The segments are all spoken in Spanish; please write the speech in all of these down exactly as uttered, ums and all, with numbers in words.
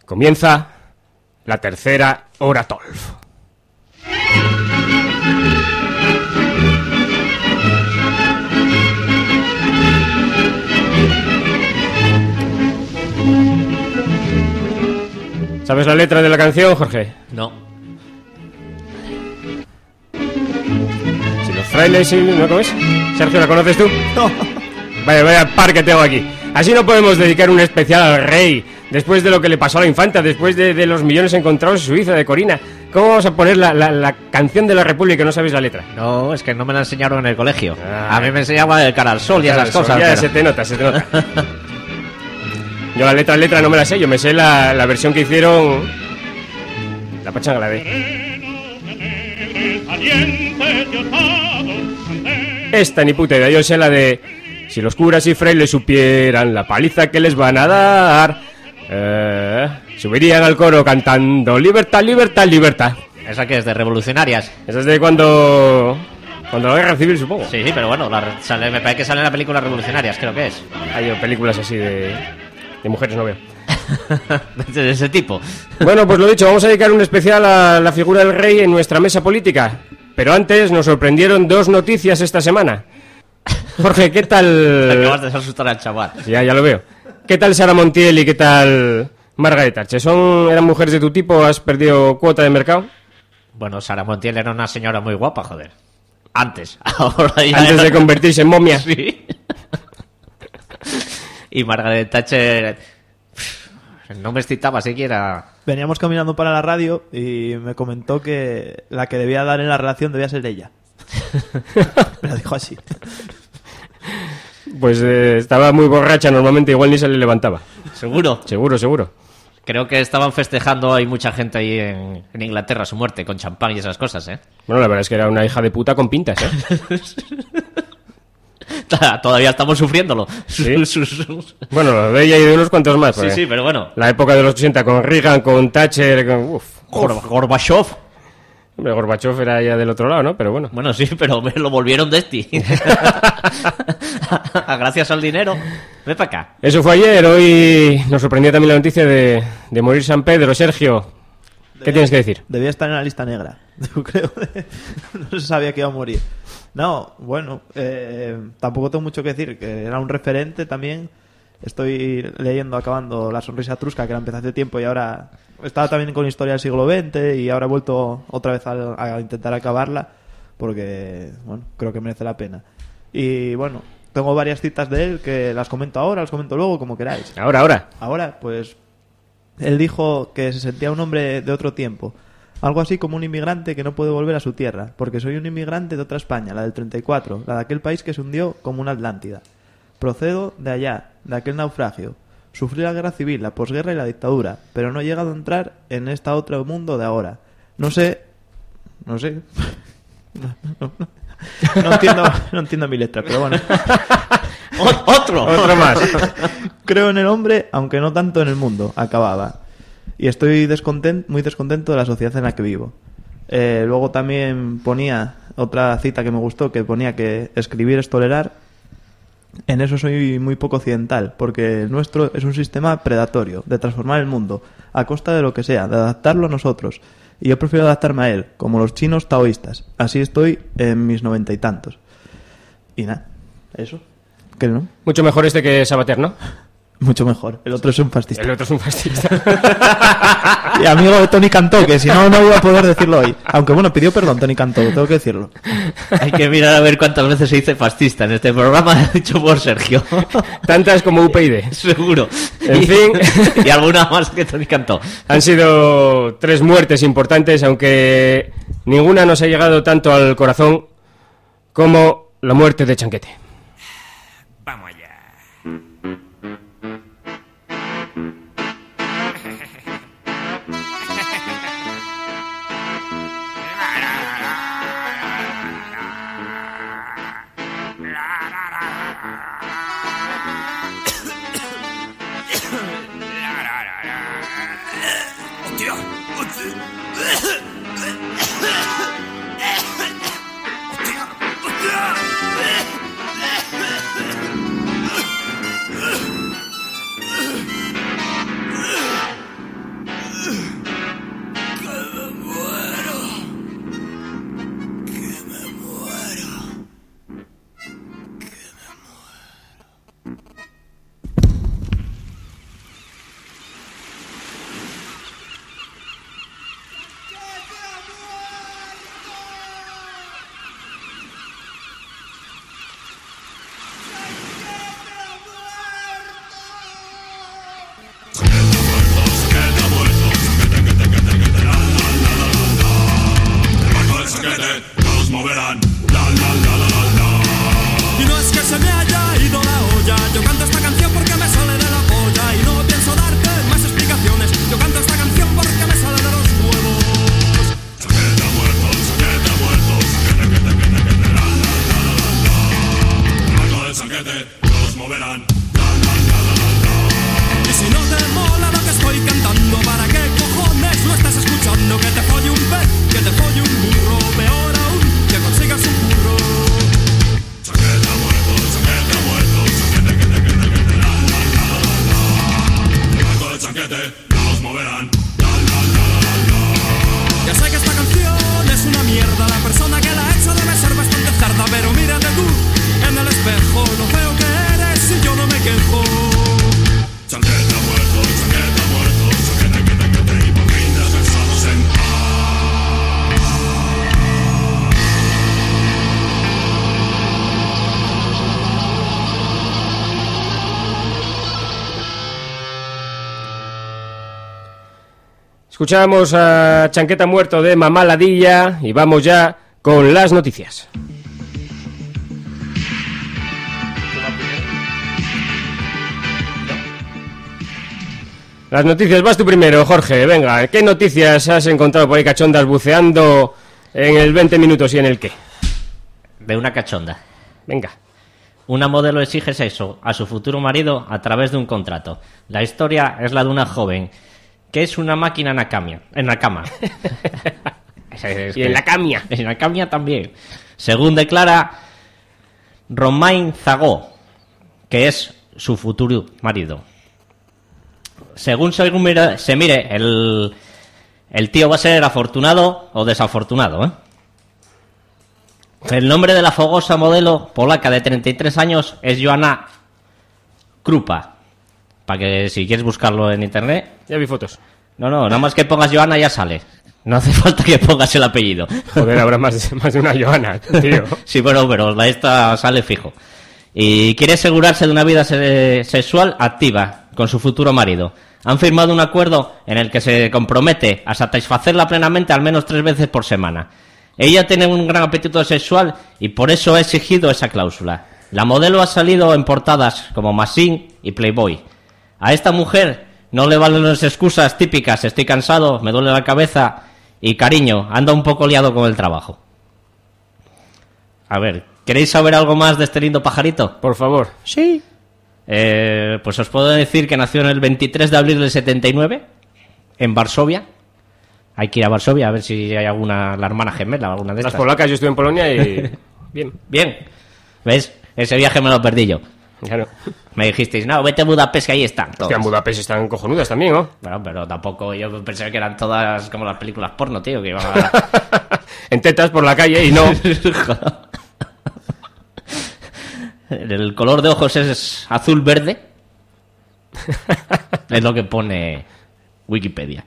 Comienza la tercera hora Tolf. ¿Sabes la letra de la canción, Jorge? No. Si los frailes y... ¿No comes? Sergio, ¿la conoces tú? No. Vaya, vaya par que tengo aquí. Así no podemos dedicar un especial al rey, después de lo que le pasó a la infanta, después de, de los millones encontrados en Suiza, de Corina. ¿Cómo vamos a poner la, la, la canción de la República y no sabéis la letra? No, es que no me la enseñaron en el colegio. Ah. A mí me enseñaban el cara al sol y esas cosas. Ya pero... se te nota, se te nota. Yo la letra, letra no me la sé, yo me sé la, la versión que hicieron... La pachanga la de... Esta ni puta idea, yo sé la de... Si los curas y frailes supieran la paliza que les van a dar... Eh, subirían al coro cantando libertad, libertad, libertad. ¿Esa qué es? ¿De revolucionarias? Esa es de cuando... Cuando la guerra civil, supongo. Sí, sí, pero bueno, la, sale, me parece que sale en la película Revolucionarias, creo que es. Hay películas así de... De mujeres no veo. De ese tipo. Bueno, pues lo dicho, vamos a dedicar un especial a la figura del rey en nuestra mesa política. Pero antes nos sorprendieron dos noticias esta semana. Jorge, ¿qué tal...? Acabas de asustar al chaval. Ya, ya lo veo. ¿Qué tal Sara Montiel y qué tal Margaret Thatcher? ¿Son, eran mujeres de tu tipo? ¿Has perdido cuota de mercado? Bueno, Sara Montiel era una señora muy guapa, joder. Antes. Ahora ya Antes era... de convertirse en momia. Sí. Y Margaret Thatcher no me excitaba siquiera. Veníamos caminando para la radio y me comentó que la que debía dar en la relación debía ser ella. Me lo dijo así. Pues eh, estaba muy borracha normalmente, igual ni se le levantaba. ¿Seguro? Seguro, seguro. Creo que estaban festejando, hay mucha gente ahí en, en Inglaterra su muerte, con champán y esas cosas, ¿eh? Bueno, la verdad es que era una hija de puta con pintas, ¿eh? Todavía estamos sufriéndolo. ¿Sí? Bueno, lo de ella y de unos cuantos más. Sí, sí, pero bueno. La época de los ochenta con Reagan, con Thatcher, con... Uf, Gor- Gorbachev. Hombre, Gorbachev era ya del otro lado, ¿no? Pero bueno. Bueno, sí, pero me lo volvieron de este. Gracias al dinero. Ven para acá. Eso fue ayer. Hoy nos sorprendió también la noticia de, de morir San Pedro. Sergio, ¿qué Debía, tienes que decir? Debía estar en la lista negra, yo creo. No se sabía que iba a morir. No, bueno, eh, tampoco tengo mucho que decir, que era un referente también. Estoy leyendo, acabando La sonrisa trusca, que la empecé hace tiempo y ahora estaba también con historia del siglo veinte y ahora he vuelto otra vez a, a intentar acabarla porque, bueno, creo que merece la pena. Y bueno, tengo varias citas de él que las comento ahora, las comento luego, como queráis. Ahora, ahora. Ahora, pues, él dijo que se sentía un hombre de otro tiempo. Algo así como un inmigrante que no puede volver a su tierra, porque soy un inmigrante de otra España, la del treinta y cuatro, la de aquel país que se hundió como una Atlántida. Procedo de allá, de aquel naufragio. Sufrí la guerra civil, la posguerra y la dictadura, pero no he llegado a entrar en este otro mundo de ahora. No sé... No sé... No, no, no. No entiendo, no entiendo mi letra, pero bueno. ¡Otro! Otro más. Creo en el hombre, aunque no tanto en el mundo, acababa. Y estoy descontent, muy descontento de la sociedad en la que vivo. Eh, luego también ponía otra cita que me gustó, que ponía que escribir es tolerar. En eso soy muy poco occidental, porque el nuestro es un sistema predatorio, de transformar el mundo, a costa de lo que sea, de adaptarlo a nosotros. Y yo prefiero adaptarme a él, como los chinos taoístas. Así estoy en mis noventa y tantos. Y nada, eso. ¿Qué no? Mucho mejor este que Sabater, ¿no? Mucho mejor. El otro es un fascista. El otro es un fascista. Y amigo de Tony Cantó, que si no, no iba a poder decirlo hoy. Aunque bueno, pidió perdón Tony Cantó, tengo que decirlo. Hay que mirar a ver cuántas veces se dice fascista en este programa, dicho por Sergio. Tantas como U P y D. Seguro. En y, fin. Y alguna más que Tony Cantó. Han sido tres muertes importantes, aunque ninguna nos ha llegado tanto al corazón como la muerte de Chanquete. Vamos allá. Hostia, hostia. chanquete, nos moverán. La, la, la, la, la. Ya sé que esta canción es una mierda. La persona que la ha hecho debe ser bastante cerda. Pero mírate tú en el espejo, lo feo que eres y yo no me quejo. Chanquete ha muerto, chanquete ha muerto, chanquete, quete, quete, y por fin descansados en paz. Escuchamos a Chanqueta Muerto de Mamá Ladilla y vamos ya con las noticias. Las noticias, vas tú primero, Jorge, venga, ¿qué noticias has encontrado por ahí cachondas buceando en el veinte minutos y en el qué? De una cachonda. Venga. Una modelo exige sexo a su futuro marido a través de un contrato. La historia es la de una joven que es una máquina en la cama. En la cama. Y en la camia. En la camia también. Según declara Romain Zagó, que es su futuro marido. Según se mire, se mire el, el tío va a ser afortunado o desafortunado, ¿eh? El nombre de la fogosa modelo polaca de treinta y tres años es Joanna Krupa. Para que si quieres buscarlo en internet. Ya vi fotos. No, no, nada más que pongas Joanna ya sale. No hace falta que pongas el apellido. Joder, habrá más, más de una Joana, tío. Sí, bueno, pero la esta sale fijo. Y quiere asegurarse de una vida se- sexual activa con su futuro marido. Han firmado un acuerdo en el que se compromete a satisfacerla plenamente al menos tres veces por semana. Ella tiene un gran apetito sexual y por eso ha exigido esa cláusula. La modelo ha salido en portadas como Machine y Playboy. A esta mujer no le valen las excusas típicas, estoy cansado, me duele la cabeza y cariño, anda un poco liado con el trabajo. A ver, ¿queréis saber algo más de este lindo pajarito? Por favor. Sí. Eh, pues os puedo decir que nació en el veintitrés de abril del setenta y nueve en Varsovia. Hay que ir a Varsovia a ver si hay alguna, la hermana gemela, alguna de Las estas. polacas, yo estuve en Polonia y... Bien. Bien. ¿Ves? Ese viaje me lo perdí yo. Claro. Me dijisteis, no, vete a Budapest que ahí están todos. Hostia, en Budapest están cojonudas también, ¿no? Bueno, pero tampoco yo pensé que eran todas como las películas porno, tío, que iban a... En tetas por la calle y no. El color de ojos es azul-verde. Es lo que pone Wikipedia.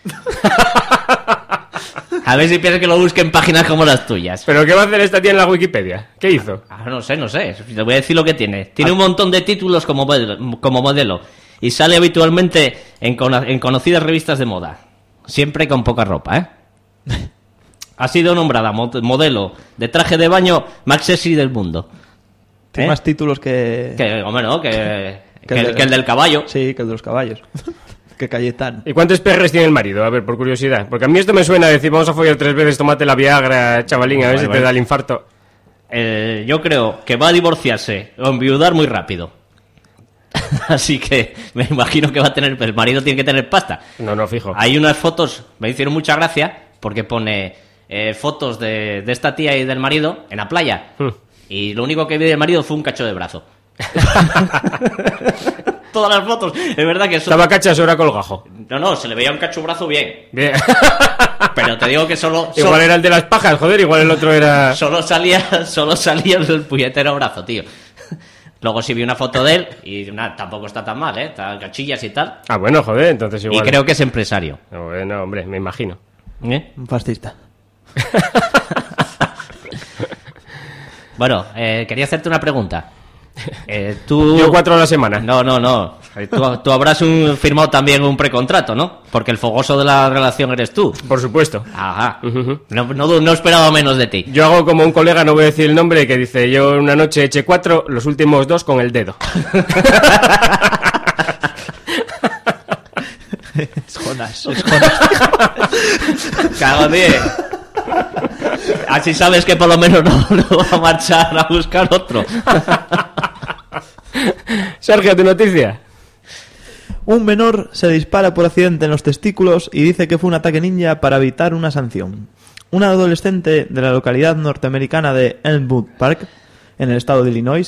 A ver si piensas que lo busque en páginas como las tuyas. ¿Pero qué va a hacer esta tía en la Wikipedia? ¿Qué hizo? Ah, no sé, no sé. Te voy a decir lo que tiene. Tiene un montón de títulos como modelo, como modelo y sale habitualmente en, cono- en conocidas revistas de moda. Siempre con poca ropa, ¿eh? Ha sido nombrada mod- modelo de traje de baño más sexy del mundo. Tiene ¿Eh? más títulos que... Que, hombre, no, que, que, Que el el, de- que el del caballo. Sí, que el de los caballos. Que Cayetano. ¿Y cuántos perres tiene el marido? A ver, por curiosidad. Porque a mí esto me suena a decir, vamos a follar tres veces, tómate la Viagra, chavalín, a ver Vale, si te vale. da el infarto. Eh, yo creo que va a divorciarse o enviudar muy rápido. Así que me imagino que va a tener... El marido tiene que tener pasta. No, no, fijo. Hay unas fotos, me hicieron mucha gracia, porque pone eh, fotos de, de esta tía y del marido en la playa. Hmm. Y lo único que vi del marido fue un cacho de brazo. Todas las fotos. Es verdad que eso... Estaba cacha sobre colgajo. No, no, se le veía un cacho de brazo bien. Bien. Pero te digo que solo... Igual solo- era el de las pajas, joder, igual el otro era... Solo salía, solo salía el puñetero brazo, tío. Luego sí vi una foto de él y nada, tampoco está tan mal, ¿eh? Está cachillas y tal. Ah, bueno, joder, entonces igual... Y creo que es empresario. Bueno, hombre, me imagino. ¿Eh? Un fascista. Bueno, eh, quería hacerte una pregunta. Eh, tú... Yo cuatro a la semana. No, no, no. Eh, Tú, tú habrás un- firmado también un precontrato, ¿no? Porque el fogoso de la relación eres tú. Por supuesto. Ajá. Ujú. No, no, no esperaba menos de ti. Yo hago como un colega, no voy a decir el nombre, que dice, yo una noche eché cuatro, los últimos dos con el dedo. Es Jonas. Cago, tío. Así sabes que por lo menos no, no va a marchar a buscar otro. Sergio, ¿tu noticia? Un menor se dispara por accidente en los testículos y dice que fue un ataque ninja para evitar una sanción. Un adolescente de la localidad norteamericana de Elmwood Park, en el estado de Illinois,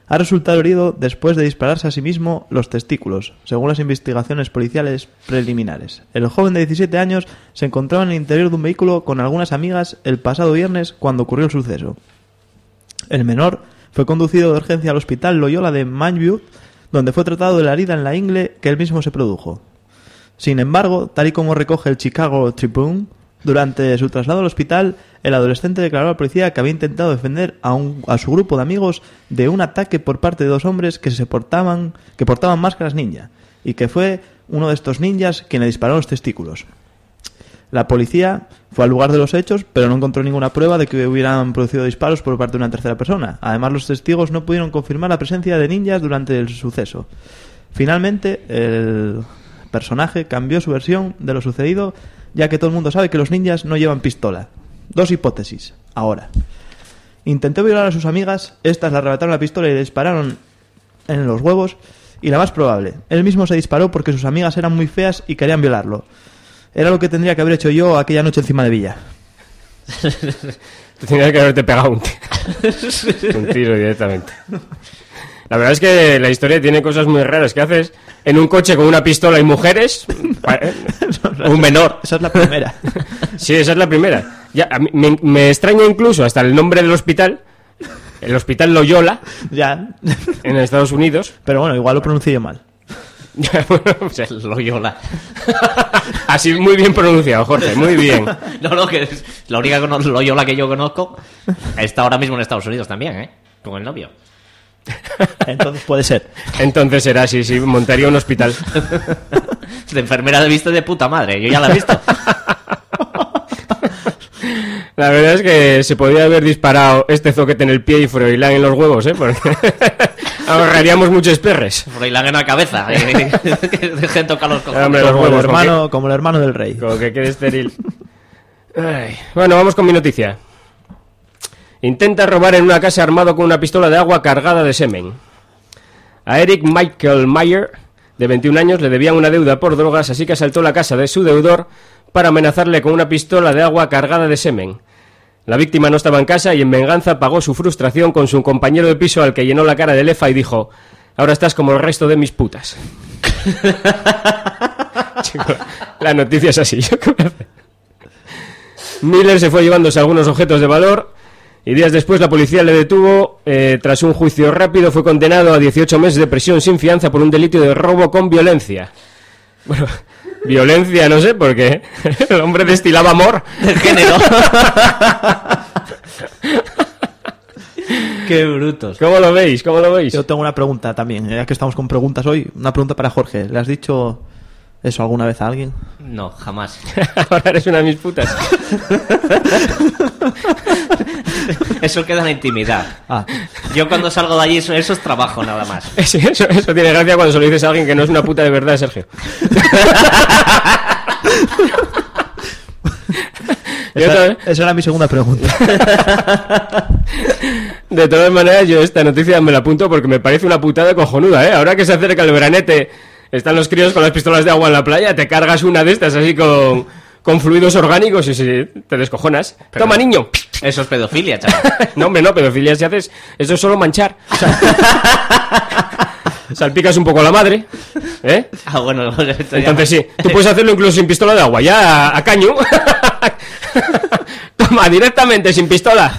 ha resultado herido después de dispararse a sí mismo los testículos, según las investigaciones policiales preliminares. El joven de diecisiete años se encontraba en el interior de un vehículo con algunas amigas el pasado viernes cuando ocurrió el suceso. El menor fue conducido de urgencia al hospital Loyola de Manview, donde fue tratado de la herida en la ingle que él mismo se produjo. Sin embargo, tal y como recoge el Chicago Tribune, durante su traslado al hospital, el adolescente declaró a la policía que había intentado defender a, un, a su grupo de amigos de un ataque por parte de dos hombres que se portaban, que portaban máscaras ninja, y que fue uno de estos ninjas quien le disparó los testículos. La policía fue al lugar de los hechos, pero no encontró ninguna prueba de que hubieran producido disparos por parte de una tercera persona. Además, los testigos no pudieron confirmar la presencia de ninjas durante el suceso. Finalmente, el personaje cambió su versión de lo sucedido, ya que todo el mundo sabe que los ninjas no llevan pistola. Dos hipótesis. Ahora, intentó violar a sus amigas, estas le arrebataron la pistola y le dispararon en los huevos, y la más probable, él mismo se disparó porque sus amigas eran muy feas y querían violarlo. Era lo que tendría que haber hecho yo aquella noche encima de Villa. Tendrías que haberte pegado un tiro, un tiro directamente. La verdad es que la historia tiene cosas muy raras. ¿Qué haces en un coche con una pistola y mujeres? Un menor. Esa es la primera. Sí, esa es la primera. Ya, a mí, me, me extraña incluso hasta el nombre del hospital. El hospital Loyola. Ya. En Estados Unidos. Pero bueno, igual lo pronuncié yo mal. Bueno, o sea, Loyola. Así muy bien pronunciado, Jorge, muy bien. No, no, que es la única cono- Loyola que yo conozco está ahora mismo en Estados Unidos también, ¿eh? Con el novio. Entonces puede ser. Entonces será así, sí, montaría un hospital. De enfermera de vista de puta madre, yo ya la he visto. La verdad es que se podría haber disparado este zoquete en el pie y Froilán en los huevos, ¿eh? Porque ahorraríamos muchos perres. Froilán en la cabeza. Que dejen tocar los cojones. Hombre, los Como el, huevos, hermano, como el hermano del rey. Como que quede estéril. Ay. Bueno, vamos con mi noticia. Intenta robar en una casa armado con una pistola de agua cargada de semen. A Eric Michael Mayer, de veintiún años, le debían una deuda por drogas, así que asaltó la casa de su deudor para amenazarle con una pistola de agua cargada de semen. La víctima no estaba en casa y en venganza pagó su frustración con su compañero de piso, al que llenó la cara de lefa y dijo: ahora estás como el resto de mis putas. Chico, la noticia es así. Miller se fue llevándose algunos objetos de valor y días después la policía le detuvo. Eh, tras un juicio rápido fue condenado a dieciocho meses de prisión sin fianza por un delito de robo con violencia. Bueno, violencia no sé, porque el hombre destilaba amor. El género. Qué brutos. ¿Cómo lo veis? ¿Cómo lo veis? Yo tengo una pregunta también, ya que estamos con preguntas hoy. Una pregunta para Jorge. ¿Le has dicho eso alguna vez a alguien? No, jamás. Ahora eres una de mis putas. Eso queda en la intimidad. Ah. Yo cuando salgo de allí, eso, eso es trabajo nada más. Sí, eso, eso tiene gracia cuando se lo dices a alguien que no es una puta de verdad, Sergio. Esa, esa era mi segunda pregunta. De todas maneras, yo esta noticia me la apunto porque me parece una putada cojonuda, ¿eh? Ahora que se acerca el veranete, están los críos con las pistolas de agua en la playa, te cargas una de estas así con, con fluidos orgánicos y si te descojonas. Pero Toma, niño. Eso es pedofilia, chaval. No, hombre, no, pedofilia si haces... Eso es solo manchar. O sea, salpicas un poco a la madre, ¿eh? Ah, bueno, esto ya- Entonces sí, tú puedes hacerlo incluso sin pistola de agua, ya a, a caño. Toma, directamente, sin pistola.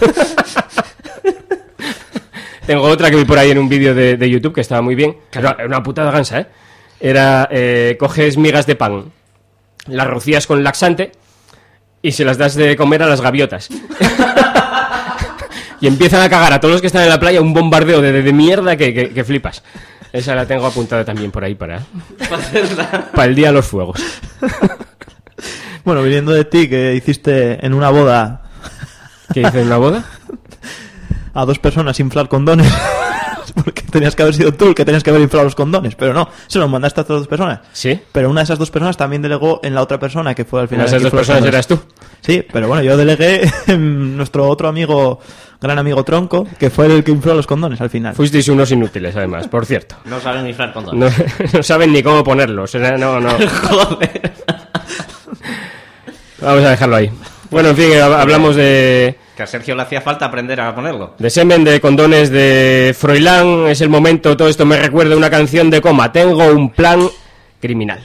Tengo otra que vi por ahí en un vídeo de, de YouTube que estaba muy bien. Era una putada gansa, ¿eh? Era, eh, coges migas de pan, las rocías con laxante y se las das de comer a las gaviotas. Y empiezan a cagar a todos los que están en la playa un bombardeo de, de, de mierda que, que, que flipas. Esa la tengo apuntada también por ahí para, para el día de los fuegos. Bueno, viniendo de ti, que hiciste en una boda ¿Qué hice en una boda? a dos personas inflar condones, porque tenías que haber sido tú el que tenías que haber inflado los condones, pero no, se los mandaste a otras dos personas. Sí. Pero una de esas dos personas también delegó en la otra persona, que fue al final... Una de esas el que dos infló los personas condones. eras tú. Sí, pero bueno, yo delegué en nuestro otro amigo, gran amigo Tronco, que fue el que infló los condones al final. Fuisteis unos inútiles, además, por cierto. No saben ni inflar con todo. No, no saben ni cómo ponerlos. o sea, No, no. Joder. Vamos a dejarlo ahí. Bueno, en fin, hab- hablamos de... que a Sergio le hacía falta aprender a ponerlo. De semen, de condones, de Froilán, es el momento, todo esto me recuerda a una canción de Coma, tengo un plan criminal.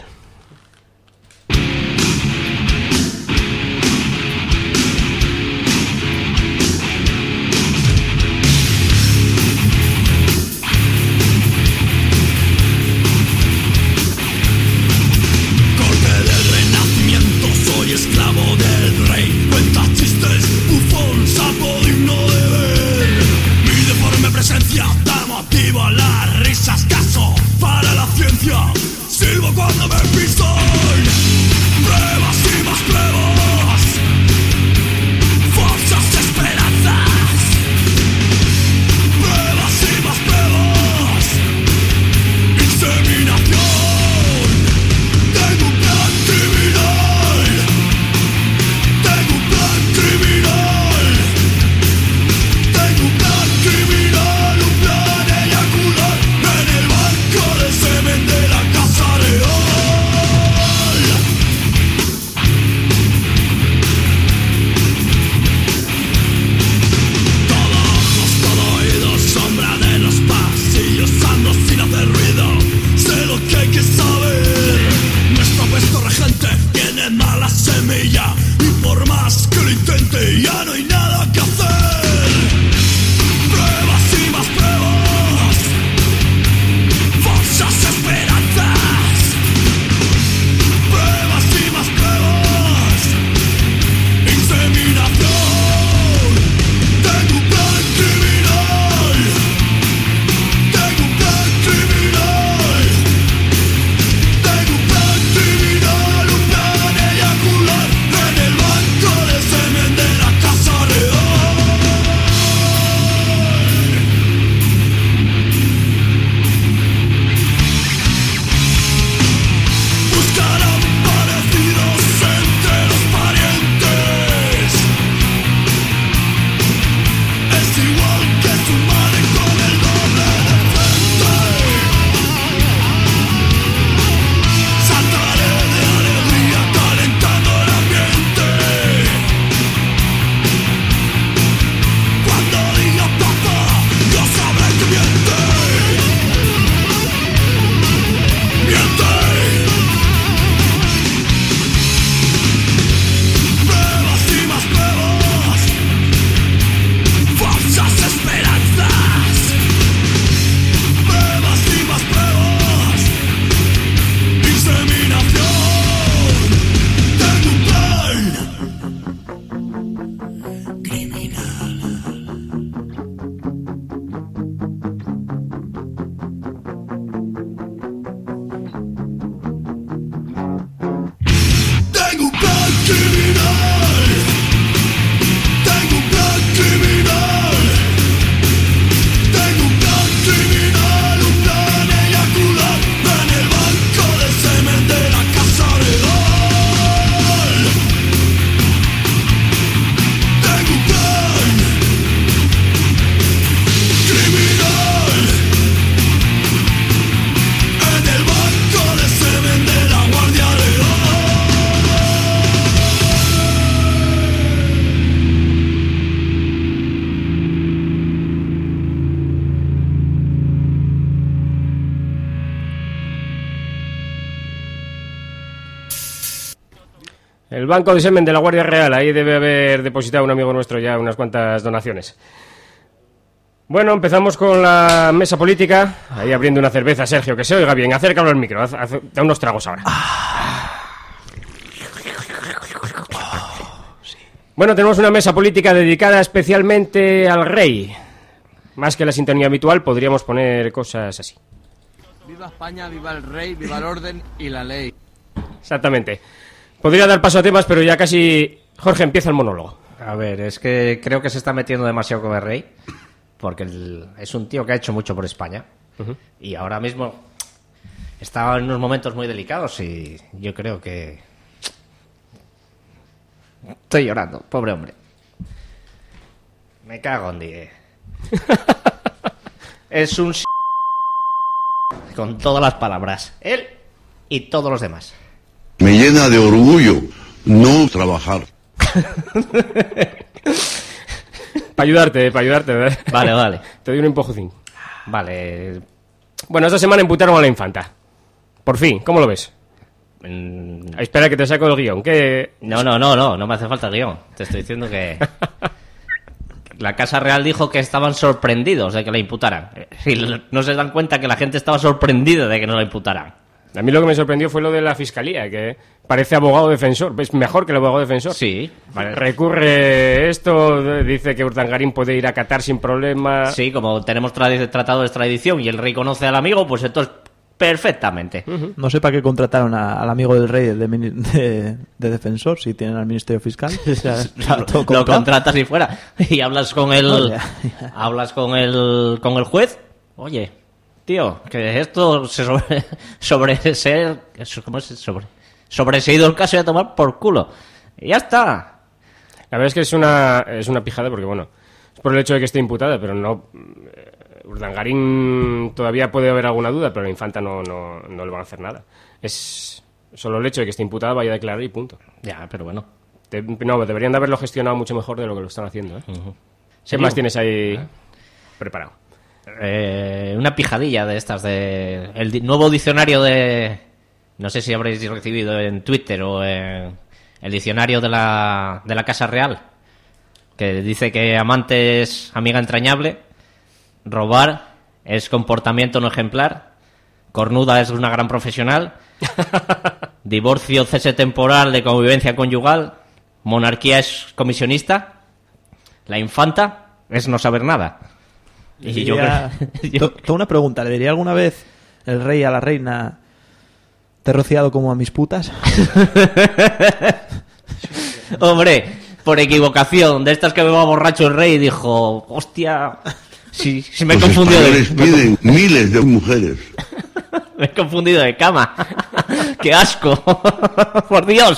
El banco de semen de la Guardia Real, ahí debe haber depositado un amigo nuestro ya unas cuantas donaciones. Bueno, empezamos con la mesa política, ahí abriendo una cerveza, Sergio, que se oiga bien, acércalo al micro, haz, haz, da unos tragos ahora. Bueno, tenemos una mesa política dedicada especialmente al rey. Más que la sintonía habitual, podríamos poner cosas así. Viva España, viva el rey, viva el orden y la ley. Exactamente. Podría dar paso a temas, pero ya casi... Jorge, empieza el monólogo. A ver, es que creo que se está metiendo demasiado con el rey, porque el, es un tío que ha hecho mucho por España. Uh-huh. Y ahora mismo está en unos momentos muy delicados y yo creo que... Estoy llorando, pobre hombre. Me cago en diez. Es un... con todas las palabras. Él y todos los demás. Me llena de orgullo no trabajar. Para ayudarte, para ayudarte, ¿verdad? Vale, vale. Te doy un empujoncín. Vale. Bueno, esta semana imputaron a la infanta. Por fin, ¿cómo lo ves? Mm, Espera que te saco el guión. ¿Qué? No, no, no, no, no me hace falta el guión. Te estoy diciendo que... La Casa Real dijo que estaban sorprendidos de que la imputaran. Y no se dan cuenta que la gente estaba sorprendida de que no la imputaran. A mí lo que me sorprendió fue lo de la fiscalía, que parece abogado defensor. Es mejor que el abogado defensor. Sí. Vale. Recurre esto, dice que Urdangarín puede ir a Qatar sin problema. Sí, como tenemos tradi- tratado de extradición y el rey conoce al amigo, pues entonces perfectamente. No sé para qué contrataron a- al amigo del rey de, mini- de- de defensor si tienen al Ministerio Fiscal. O sea, está todo Lo comprado. contratas y fuera. Y hablas con el... No, ya, ya. Hablas con el, con el juez. Oye, tío, que esto se sobre... sobre ser... ¿Cómo es? Sobre... Sobreseído el caso y a tomar por culo. Y ya está. La verdad es que es una, es una pijada porque, bueno, es por el hecho de que esté imputada, pero no... eh, Urdangarín todavía puede haber alguna duda, pero la infanta no, no, no le van a hacer nada. Es solo el hecho de que esté imputada, vaya a declarar y punto. Ya, pero bueno. Te- no, deberían de haberlo gestionado mucho mejor de lo que lo están haciendo, ¿eh? ¿Qué ¿Serio? más tienes ahí preparado? Eh, una pijadilla de estas de... El di- nuevo diccionario de... No sé si habréis recibido en Twitter o en el diccionario de la, de la Casa Real, que dice que amante es amiga entrañable, robar es comportamiento no ejemplar, cornuda es una gran profesional, divorcio cese temporal de convivencia conyugal, monarquía es comisionista, la infanta es no saber nada. Le Y yo diría- creo- yo- to- Tengo una pregunta. ¿Le diría alguna vez el rey a la reina: te he rociado como a mis putas? Hombre, por equivocación, de estas que me va borracho el rey, dijo, hostia, si, si me he Los confundido de, españoles piden miles de mujeres. me he confundido de cama. ¡Qué asco! ¡Por Dios!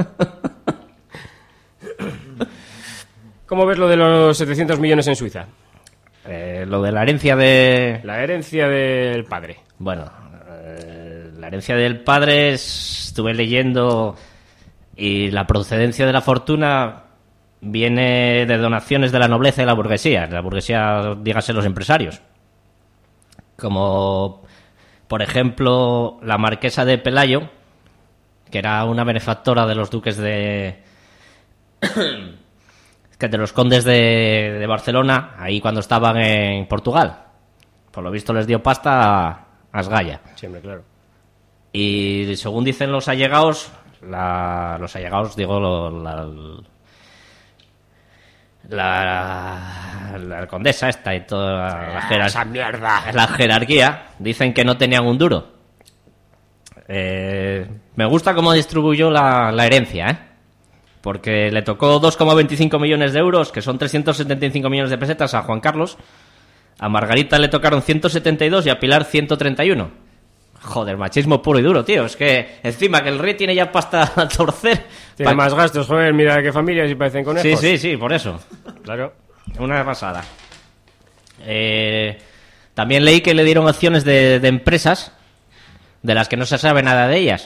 ¿Cómo ves lo de los setecientos millones en Suiza? Eh, lo de la herencia de... La herencia del padre. Bueno, eh, la herencia del padre es- estuve leyendo y la procedencia de la fortuna viene de donaciones de la nobleza y la burguesía. La burguesía, dígase los empresarios. Como, por ejemplo, la marquesa de Pelayo, que era una benefactora de los duques de... que de los condes de, de Barcelona, ahí cuando estaban en Portugal. Por lo visto les dio pasta a Asgaya. Siempre, claro. Y según dicen los allegados, la, los allegados, digo, lo- la, la, la condesa esta y toda la, jerar- ¡Esa mierda! la jerarquía, dicen que no tenían un duro. Eh, me gusta cómo distribuyó la, la herencia, ¿eh? Porque le tocó dos coma veinticinco millones de euros, que son trescientos setenta y cinco millones de pesetas a Juan Carlos. A Margarita le tocaron ciento setenta y dos y a Pilar ciento treinta y uno. Joder, machismo puro y duro, tío. Es que encima que el rey tiene ya pasta a torcer. Tiene Pa- más gastos, joder, mira qué familias y parecen conejos. Sí, sí, sí, por eso. Claro. Una pasada. Eh, también leí que le dieron acciones de, de empresas de las que no se sabe nada de ellas.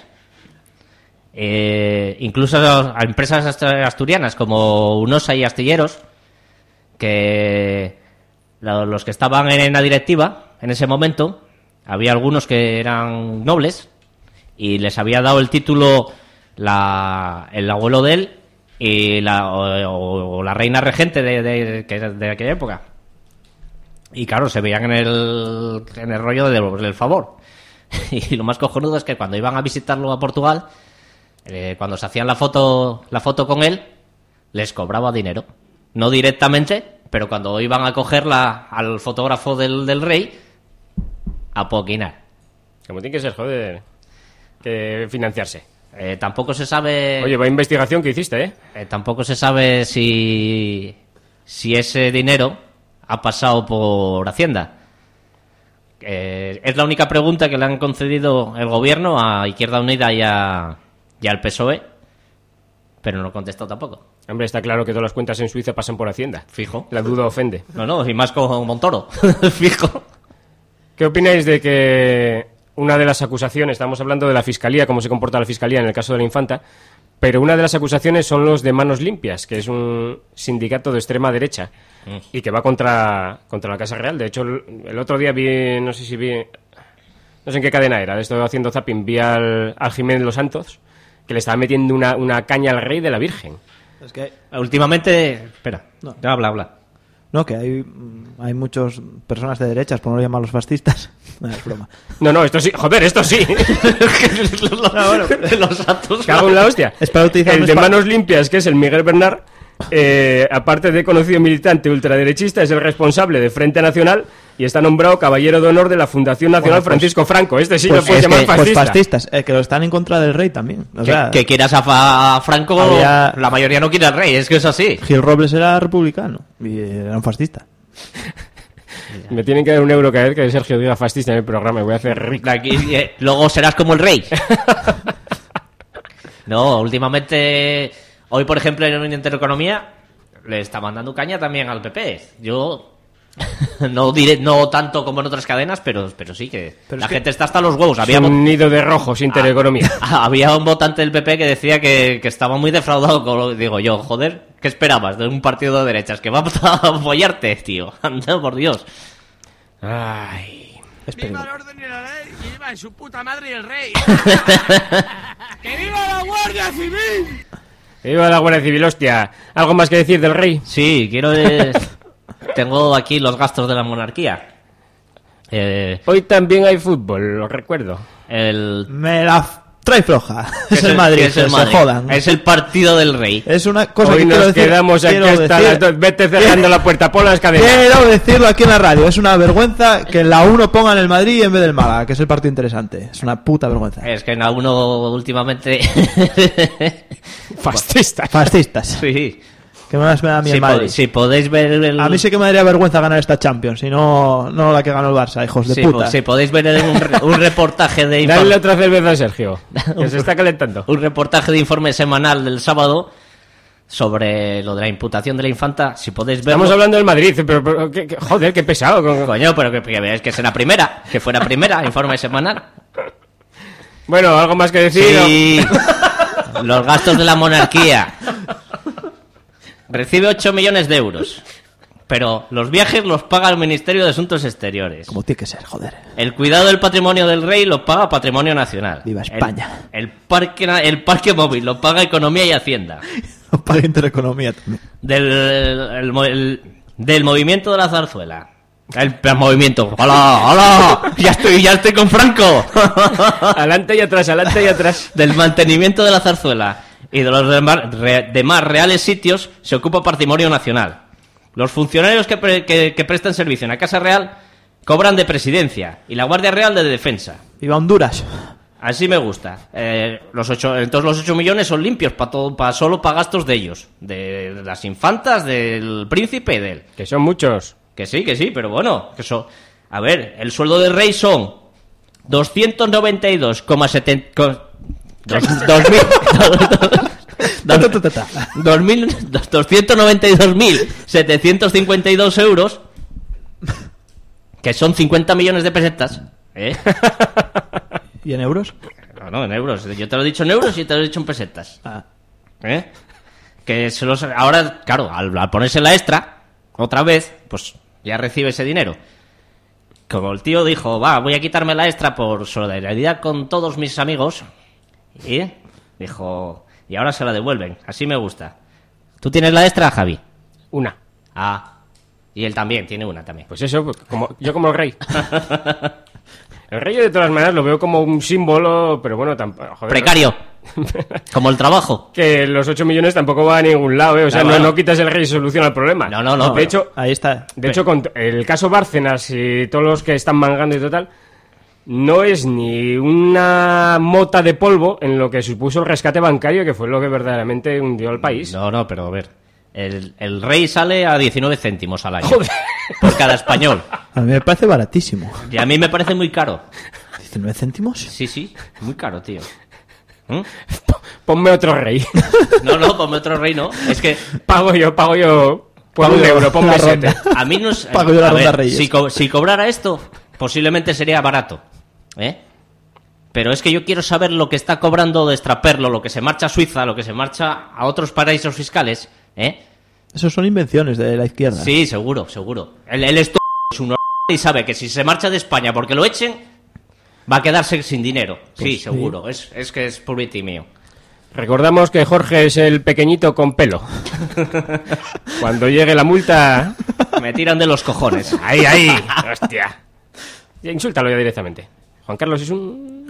Eh, incluso a empresas ast- asturianas como Unosa y Astilleros, que lo- los que estaban en la directiva en ese momento, había algunos que eran nobles y les había dado el título la, el abuelo de él y la, o, o la reina regente de, de, de, de aquella época. Y claro, se veían en el, en el rollo de devolverle el favor. Y lo más cojonudo es que cuando iban a visitarlo a Portugal, eh, cuando se hacían la foto, la foto con él, les cobraba dinero. No directamente, pero cuando iban a cogerla al fotógrafo del, del rey, a poquinar. Como tiene que ser, joder, que financiarse. Eh, tampoco se sabe... Oye, va investigación que hiciste, ¿eh? Eh, tampoco se sabe si, si ese dinero ha pasado por Hacienda. Eh, es la única pregunta que le han concedido el gobierno a Izquierda Unida y, a, y al P S O E, pero no contestó tampoco. Hombre, está claro que todas las cuentas en Suiza pasan por Hacienda. Fijo. La duda ofende. No, no, y más con Montoro. Fijo. ¿Qué opináis de que una de las acusaciones, estamos hablando de la Fiscalía, cómo se comporta la Fiscalía en el caso de la infanta, pero una de las acusaciones son los de Manos Limpias, que es un sindicato de extrema derecha mm. y que va contra, contra la Casa Real. De hecho, el, el otro día vi, no sé si vi, no sé en qué cadena era, estoy haciendo zapping, vi al, al Jiménez Los Santos, que le estaba metiendo una, una caña al rey de la Virgen. Es que últimamente... Espera, no. habla, habla. No, que hay, hay muchas personas de derechas, por no llamarlos fascistas. No, es broma. No, no, esto sí, joder, esto sí. no, bueno, los santos. Cago en la hostia. Es para utilizar el de espa- Manos Limpias, que es el Miguel Bernard, eh, aparte de conocido militante ultraderechista, es el responsable de Frente Nacional y está nombrado Caballero de Honor de la Fundación Nacional bueno, pues, Francisco Franco. Este sí pues lo puede llamar que, fascista. Pues fascistas, eh, que lo están en contra del rey también. O que, sea, que quieras a, Fa- a Franco, había... la mayoría no quiere al rey, es que es así. Gil Robles era republicano y era un fascista. Me tienen que dar un euro cada vez que Sergio diga fascista en el programa y voy a hacer rico. Aquí, eh, luego serás como el rey. No, últimamente, hoy por ejemplo en Intereconomía le está mandando caña también al P P. Yo no diré no tanto como en otras cadenas, pero pero sí que pero la es que gente está hasta los huevos. Había un nido de rojos Intereconomía. Ah, había un votante del P P que decía que, que estaba muy defraudado con lo digo yo, joder, ¿qué esperabas de un partido de derechas que va a apoyarte, tío? Anda, por Dios. Ay. ¡Viva el orden y la ley! ¡Y viva en su puta madre y el rey! ¡Que viva la Guardia Civil! ¡Viva la Guardia Civil, hostia! ¿Algo más que decir del rey? Sí, quiero... Eh, tengo aquí los gastos de la monarquía. Eh, Hoy también hay fútbol, lo recuerdo. El... Me la f- trae floja. Es, es el Madrid, es el se Madrid. jodan. Es el partido del rey. Es una cosa Hoy que nos quiero decir, quedamos aquí quiero hasta decir- las dos. Vete cerrando la puerta, pon las cadenas. Quiero decirlo aquí en la radio. Es una vergüenza que en la uno pongan el Madrid en vez del Málaga, que es el partido interesante. Es una puta vergüenza. Es que en la uno últimamente... Fascistas. Fascistas. Sí. Que más me da a mí Si, el Madrid. po- si podéis ver el... A mí sí que me daría vergüenza ganar esta Champions, y no, no la que ganó el Barça, hijos de si, puta. po- si podéis ver el- un, re- un reportaje de Dale informe, otra cerveza a Sergio, que se está calentando. un reportaje de informe semanal del sábado sobre lo de la imputación de la infanta, si podéis verlo... Estamos hablando del Madrid, pero, pero ¿qué- qué- joder, qué pesado. con- Coño, pero que, que veáis que es la primera, que fuera primera, informe semanal. Bueno, algo más que decir. Sí, los gastos de la monarquía. Recibe ocho millones de euros, pero los viajes los paga el Ministerio de Asuntos Exteriores. Como tiene que ser, joder. El cuidado del patrimonio del rey lo paga Patrimonio Nacional. Viva España. El, el parque, na- el parque móvil lo paga Economía y Hacienda. Para Intereconomía también. Del, el mo- el- del movimiento de la zarzuela. El, el movimiento. ¡Hola! ¡Hola! ¡Ya estoy, ya estoy con Franco! Adelante y atrás, adelante y atrás. Del mantenimiento de la zarzuela y de los demás, re- demás reales sitios se ocupa Patrimonio Nacional. Los funcionarios que, pre- que, que prestan servicio en la Casa Real cobran de presidencia y la Guardia Real de defensa. Viva Honduras. Así me gusta. Eh, los ocho, entonces los ocho millones son limpios para todo, para solo para gastos de ellos, de, de las infantas, del príncipe y de él. Que son muchos. Que sí, que sí, pero bueno, que eso. A ver, el sueldo del rey son doscientos noventa y dos coma setenta. dos mil doscientos noventa y dos mil setecientos cincuenta y dos euros, que son cincuenta millones de pesetas, ¿eh? ¿Y en euros? No, no, en euros. Yo te lo he dicho en euros y te lo he dicho en pesetas. Ah. ¿Eh? Que se los... Ahora, claro, al, al ponerse la extra, otra vez, pues ya recibe ese dinero. Como el tío dijo, va, voy a quitarme la extra por solidaridad con todos mis amigos. Y dijo, y ahora se la devuelven. Así me gusta. ¿Tú tienes la extra, Javi? Una. Ah. Y él también, tiene una también. Pues eso, pues, como, yo como el rey. El rey yo de todas maneras lo veo como un símbolo, pero bueno, tampoco... Precario. Como el trabajo. Que los ocho millones tampoco va a ningún lado, ¿eh? O sea, No, no, no. no quitas el rey y soluciona el problema. No, no, no. De pero- hecho, Ahí está. de hecho con el caso Bárcenas y todos los que están mangando y total, no es ni una mota de polvo en lo que supuso el rescate bancario, que fue lo que verdaderamente hundió al país. No, no, pero a ver. El, el rey sale a diecinueve céntimos al año. Joder. Por cada español. A mí me parece baratísimo. Y a mí me parece muy caro. ¿diecinueve céntimos? Sí, sí, muy caro, tío. ¿Mm? Ponme otro rey. No, no, ponme otro rey, no. Es que Pago yo, pago yo por Pago un yo euro, ponme la siete. ronda. a mí no es... Pago yo la a ronda ver, Reyes. si, co- si cobrara esto, posiblemente sería barato. ¿Eh? pero es que yo quiero saber lo que está cobrando de extraperlo, lo que se marcha a Suiza, lo que se marcha a otros paraísos fiscales, ¿eh? Esos son invenciones de la izquierda. Sí, seguro, seguro. Él, él es, es un y sabe que si se marcha de España porque lo echen, va a quedarse sin dinero. Pues sí, sí. seguro. Es, es que es puriti mío. Recordamos que Jorge es el pequeñito con pelo. Cuando llegue la multa... Me tiran de los cojones. Ahí, ahí. Hostia. Ya, insúltalo ya directamente. Juan Carlos es un...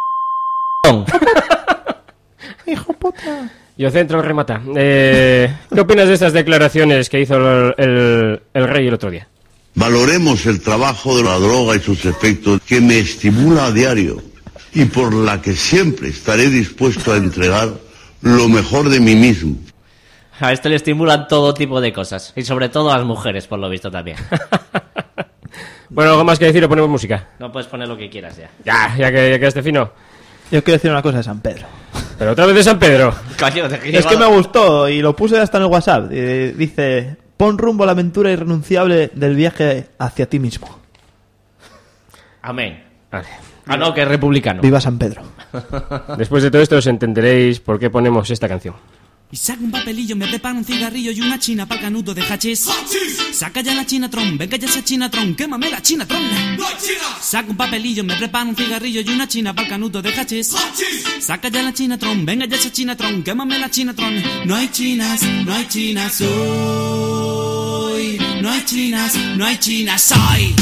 Hijo puta. Yo centro remata. Eh, ¿Qué opinas de estas declaraciones que hizo el, el, el rey el otro día? Valoremos el trabajo de la droga y sus efectos que me estimula a diario y por la que siempre estaré dispuesto a entregar lo mejor de mí mismo. A este le estimulan todo tipo de cosas. Y sobre todo a las mujeres, por lo visto también. Bueno, ¿algo más que decir o ponemos música? No puedes poner lo que quieras ya. Ya, ya que ya quedaste fino. Yo quiero decir una cosa de San Pedro. Pero otra vez de San Pedro. Coño, te Es que me gustó y lo puse hasta en el WhatsApp. Eh, dice, pon rumbo a la aventura irrenunciable del viaje hacia ti mismo. Amén. Vale. Ah, no, que es republicano. Viva San Pedro. Después de todo esto os entenderéis por qué ponemos esta canción. Y saca un papelillo, me prepara un cigarrillo y una china pa'l canuto de hachís. Saca ya la chinatron, venga ya esa chinatron, quémame la chinatron. Saca un papelillo, me prepara un cigarrillo y una china pa'l canuto de hachís. Saca ya la chinatron, venga ya esa chinatron, quémame la chinatron. No hay chinas, no hay chinas hoy. No hay chinas, no hay chinas hoy.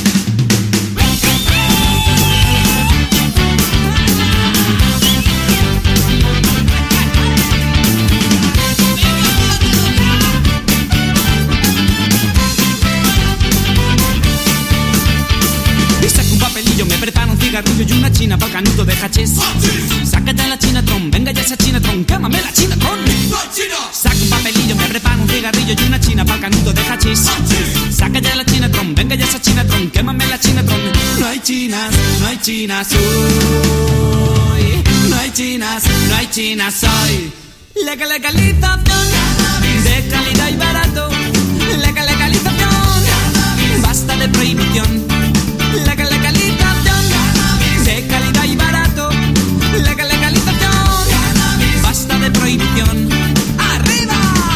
Me preparo un cigarrillo y una china pa'l canuto de hachís. Saca ya la chinatron, venga ya esa chinatron, quémame la chinatron. Saca un papelillo, me preparo un cigarrillo y una china pa'l canuto de hachís. Saca ya la chinatron, venga ya esa chinatron, quémame la chinatron. No hay chinas, no hay chinas hoy. No hay chinas, no hay chinas hoy. Legal, legalización de calidad y barato. Legal, legalización, basta de prohibición. Legal, legalización de calidad y barato. Legal, legalización, basta de prohibición. ¡Arriba!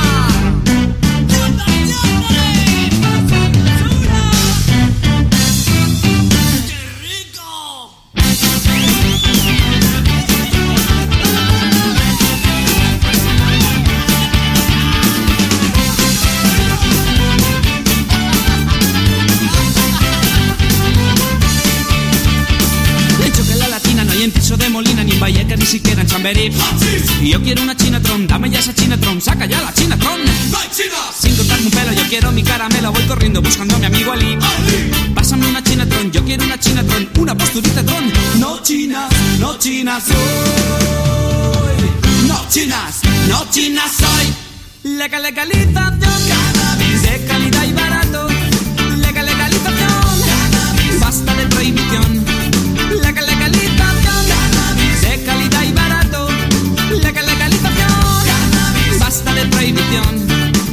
¡Qué rico! En piso de Molina, ni en Vallecas, ni siquiera en Chamberí. Y yo quiero una chinatron, dame ya esa chinatron, saca ya la chinatron. Sin cortarme un pelo, yo quiero mi caramelo, voy corriendo buscando a mi amigo Ali. Pásame una chinatron, yo quiero una chinatron, una posturita tron. No chinas, no chinas hoy. No chinas, no chinas hoy. Legal, legalización, cannabis de calidad y barato. Legal, legalización, cannabis, basta de prohibición. Legal, legalización, de calidad y barato. Legal, legalización, cannabis, basta de prohibición.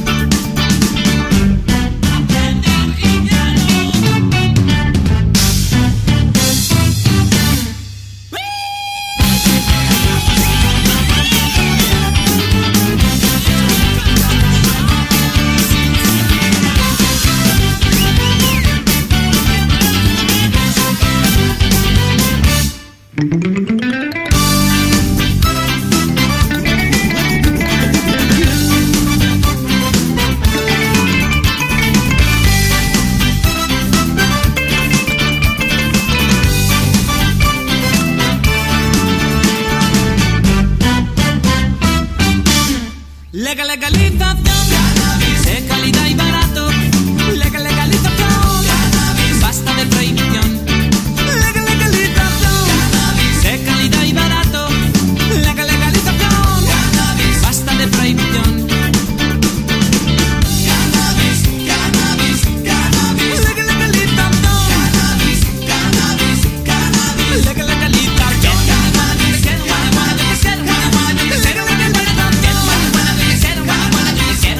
Legal, legalización, cannabis de calidad y barato. Legal, legalización, cannabis, basta de prohibición. Legal, legalización, cannabis de calidad y barato. Legal, legalización, cannabis, basta de prohibición. Cannabis, cannabis, cannabis. Legal, legalización, cannabis, cannabis, cannabis. Legal, legalización, cannabis. Quiero marihuana, yo quiero marihuana, yo quiero marihuana, yo quiero marihuana.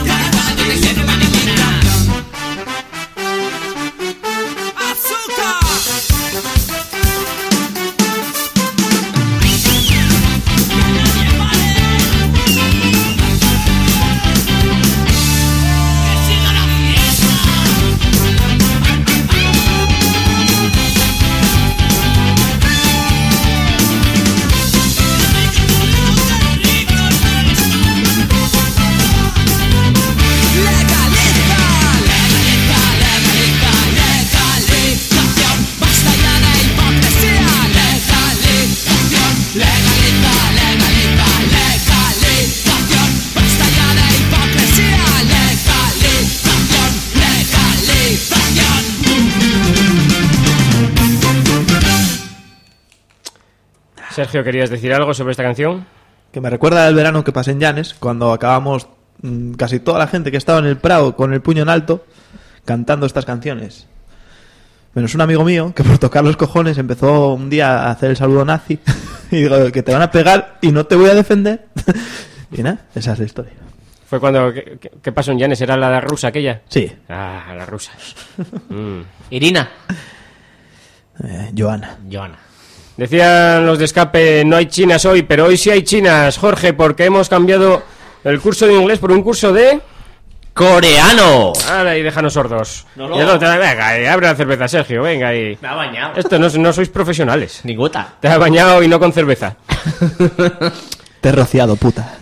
Sergio, ¿querías decir algo sobre esta canción? Que me recuerda el verano que pasé en Llanes, cuando acabamos mmm, casi toda la gente que estaba en el Prado con el puño en alto cantando estas canciones. Menos un amigo mío que por tocar los cojones empezó un día a hacer el saludo nazi y digo que te van a pegar y no te voy a defender. Y nada, esa es la historia. ¿Fue cuando... ¿Qué, qué pasó en Llanes? ¿Era la rusa aquella? Sí. Ah, la rusa. mm. Irina. Eh, Joana. Joana. Decían los de Escape, no hay chinas hoy, pero hoy sí hay chinas, Jorge, porque hemos cambiado el curso de inglés por un curso de... ¡Coreano! Ahora y déjanos sordos. No, no. Y el otro, venga, y abre la cerveza, Sergio, venga y... Me ha bañado. Esto no, no sois profesionales. Ninguna. Te has bañado y no con cerveza. Te he rociado, puta.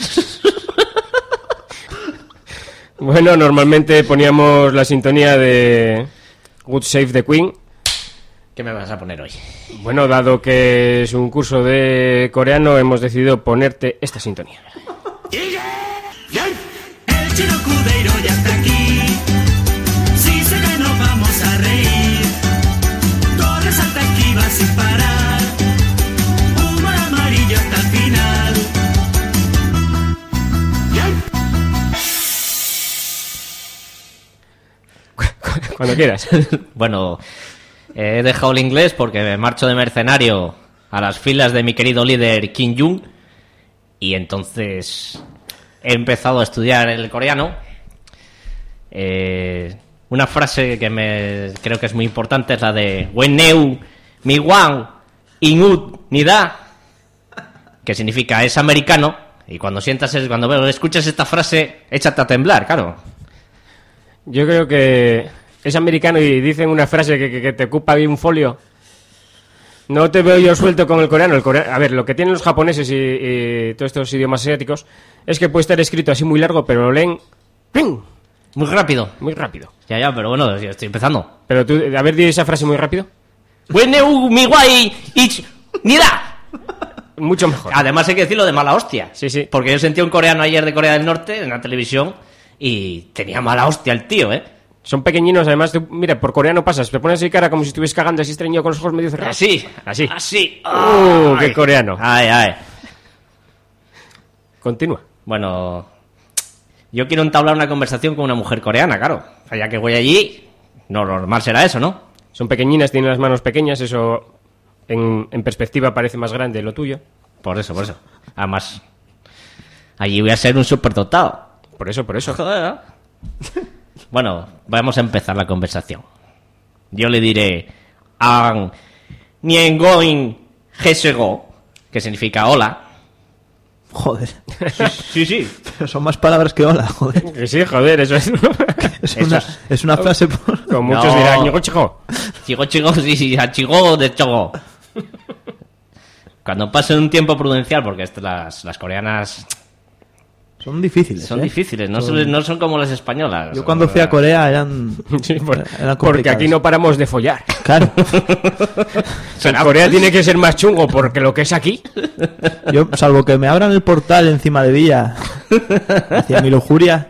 Bueno, normalmente poníamos la sintonía de Good Save the Queen. ¿Qué me vas a poner hoy? Bueno, dado que es un curso de coreano, hemos decidido ponerte esta sintonía. El chino Cudeiro ya está aquí. Si se ve nos vamos a reír. Corre, salta, esquiva sin parar. Humor amarillo hasta el final. Cuando quieras. Bueno, he dejado el inglés porque me marcho de mercenario a las filas de mi querido líder Kim Jong. Y entonces he empezado a estudiar el coreano. Eh, una frase que me creo que es muy importante es la de Wenneu mi wang inut ni da, que significa es americano. Y cuando sientas cuando escuchas esta frase, échate a temblar, claro. Yo creo que es americano y dicen una frase que, que, que te ocupa ahí un folio. No te veo yo suelto con el coreano. El coreano. A ver, lo que tienen los japoneses y, y todos estos idiomas asiáticos es que puede estar escrito así muy largo, pero lo leen ¡ping! Muy rápido. Muy rápido. Ya, ya, pero bueno, yo estoy empezando. Pero tú, a ver, di esa frase muy rápido. Wenneu mi guay ich ni da. Mucho mejor. Además hay que decirlo de mala hostia. Sí, sí. Porque yo sentí un coreano ayer de Corea del Norte en la televisión y tenía mala hostia el tío, ¿eh? Son pequeñinos, además, tú, mira, por coreano pasas, te pones así cara como si estuvieses cagando así estreñido con los ojos medio cerrados. Así, Así. así. ¡Uh, Ay. qué coreano! Ay, ay. Continúa. Bueno, yo quiero entablar una conversación con una mujer coreana, claro. O sea, ya que voy allí, no, lo normal será eso, ¿no? Son pequeñinas, tienen las manos pequeñas, eso en, en perspectiva parece más grande lo tuyo. Por eso, por eso. Además, allí voy a ser un superdotado. Por eso, por eso. Joder. Bueno, vamos a empezar la conversación. Yo le diré An Niengoin Gesego, que significa hola. Joder. Sí, sí. Pero son más palabras que hola, joder. Que sí, joder, eso es. Es, Eso una, es- es una frase por... Como muchos No. dirán, "Ñigo, chico". Chico, chico, sí, sí, a chico de chogo. Cuando pasen un tiempo prudencial, porque esto, las, las coreanas Son difíciles, son ¿eh? difíciles, no Son- son, no son como las españolas. Yo cuando fui a Corea eran... Sí, por- eran porque aquí complicadas. no paramos de follar. Claro. En Corea tiene que ser más chungo, porque lo que es aquí. Yo, salvo que me abran el portal encima de Villa hacia mi lujuria,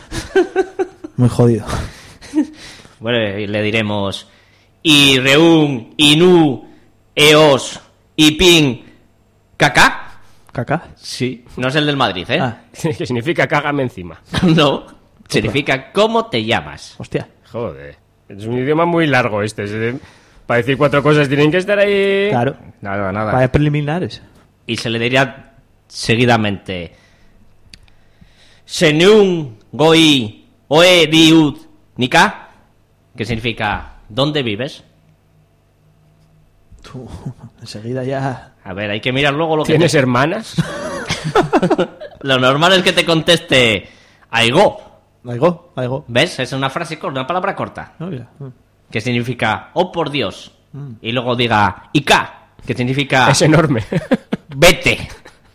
muy jodido. Bueno, y le diremos y reun, inu, eos, ipin, caca. ¿Caca? Sí, no es el del Madrid, ¿eh? Ah, Que significa cágame encima. No, significa cómo te llamas. hostia. Joder. Es un idioma muy largo este. es- Para decir cuatro cosas tienen que estar ahí. Claro. Nada, nada. Para preliminares. Y se le diría seguidamente Senun Goi Oe Diut Nika, que significa ¿dónde vives? Tú, enseguida ya... A ver, hay que mirar luego lo que ¿Tienes te... hermanas? Lo normal es que te conteste Aigo. Aigo, aigo. ¿Ves? Es una frase corta, una palabra corta, No, mira. que significa oh por Dios. Y luego diga Ika, que significa Es enorme. vete.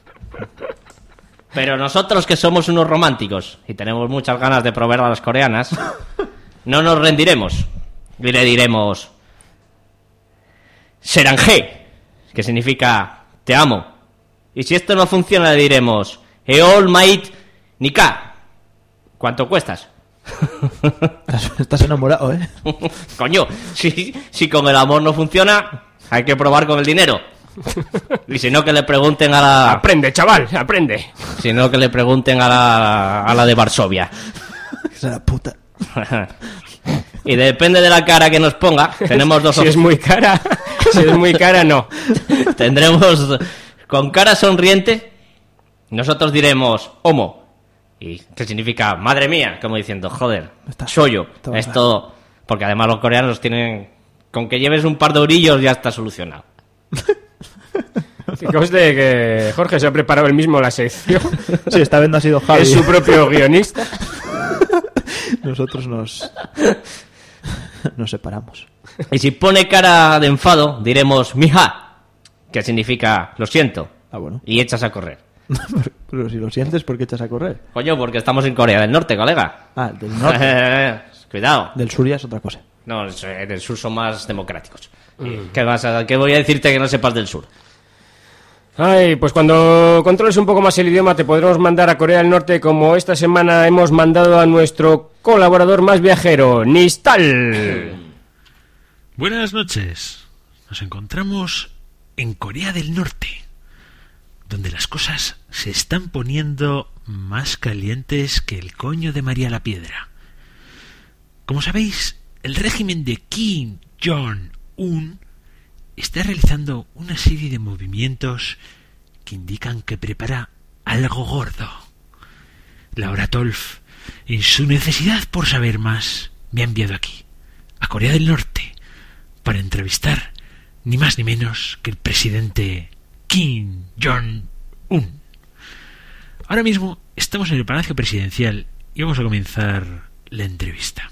Pero nosotros que somos unos románticos y tenemos muchas ganas de probar a las coreanas, no nos rendiremos. Y le diremos Seranje, que significa te amo. Y si esto no funciona le diremos Eol Mait Nika. ¿Cuánto cuestas? Estás, estás enamorado, ¿eh? Coño, si, si con el amor no funciona, hay que probar con el dinero. Y si no, que le pregunten a la... Aprende, chaval, aprende. Si no, que le pregunten a la, a la de Varsovia. Esa la puta. Y depende de la cara que nos ponga, tenemos dos Si opciones. es muy cara, si es muy cara, no. Tendremos con cara sonriente, nosotros diremos homo. ¿Y qué significa? Madre mía, como diciendo, joder, Está- soy yo. está Es bastante. todo. Porque además los coreanos tienen... Con que lleves un par de orillos ya está solucionado. Que conste que Jorge se ha preparado él mismo la sección. Sí, esta vez no ha sido Javi. Es su propio guionista. Nosotros nos... nos separamos. Y si pone cara de enfado, diremos mija, que significa lo siento. Ah, bueno. Y echas a correr. Pero si lo sientes, ¿por qué echas a correr? Coño, porque estamos en Corea del Norte, colega. Ah, del norte. Cuidado. Del sur ya es otra cosa. No, del sur son más democráticos. ¿Qué, vas a, ¿Qué voy a decirte que no sepas del sur? Ay, pues cuando controles un poco más el idioma te podremos mandar a Corea del Norte, como esta semana hemos mandado a nuestro colaborador más viajero, Nistal. Buenas noches. Nos encontramos en Corea del Norte, donde las cosas se están poniendo más calientes que el coño de María la Piedra. Como sabéis, el régimen de Kim Jong-un está realizando una serie de movimientos que indican que prepara algo gordo. Laura Tolf, en su necesidad por saber más, me ha enviado aquí, a Corea del Norte, para entrevistar ni más ni menos que el presidente Kim Jong-un. Ahora mismo estamos en el Palacio Presidencial y vamos a comenzar la entrevista.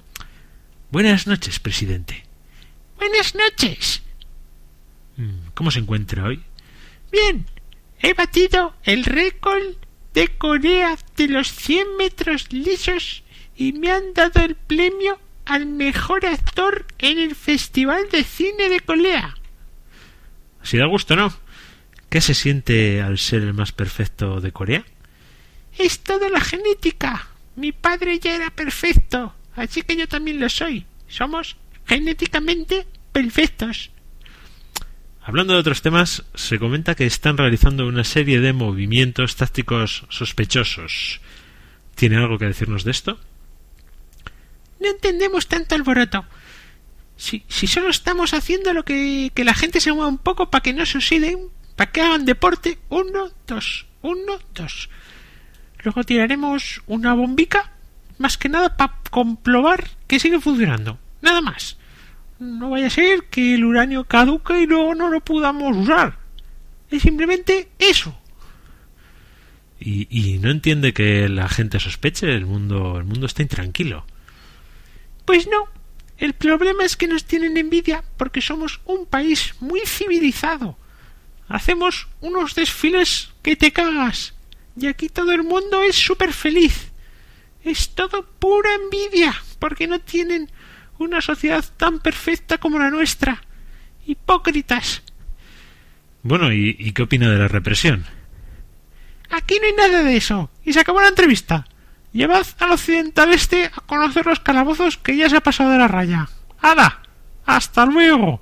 Buenas noches, presidente. Buenas noches. ¿Cómo se encuentra hoy? Bien, he batido el récord de Corea de los cien metros lisos y me han dado el premio al mejor actor en el Festival de Cine de Corea. Si da gusto, ¿no? ¿Qué se siente al ser el más perfecto de Corea? Es toda la genética. Mi padre ya era perfecto, así que yo también lo soy. Somos genéticamente perfectos. Hablando de otros temas, se comenta que están realizando una serie de movimientos tácticos sospechosos. ¿Tiene algo que decirnos de esto? No entendemos tanto alboroto. Si, si solo estamos haciendo lo que, que la gente se mueva un poco para que no se oxiden, para que hagan deporte. Uno, dos, uno, dos. Luego tiraremos una bombica, más que nada para comprobar que sigue funcionando. Nada más. No vaya a ser que el uranio caduque y luego no lo podamos usar. Es simplemente eso. Y, y no entiende que la gente sospeche. El mundo, el mundo está intranquilo. Pues no. El problema es que nos tienen envidia porque somos un país muy civilizado. Hacemos unos desfiles que te cagas. Y aquí todo el mundo es súper feliz. Es todo pura envidia porque no tienen una sociedad tan perfecta como la nuestra. Hipócritas. Bueno, ¿y, y qué opina de la represión? Aquí no hay nada de eso. Y se acabó la entrevista. Llevad al occidental este a conocer los calabozos que ya se ha pasado de la raya. ¡Hala! ¡Hasta luego!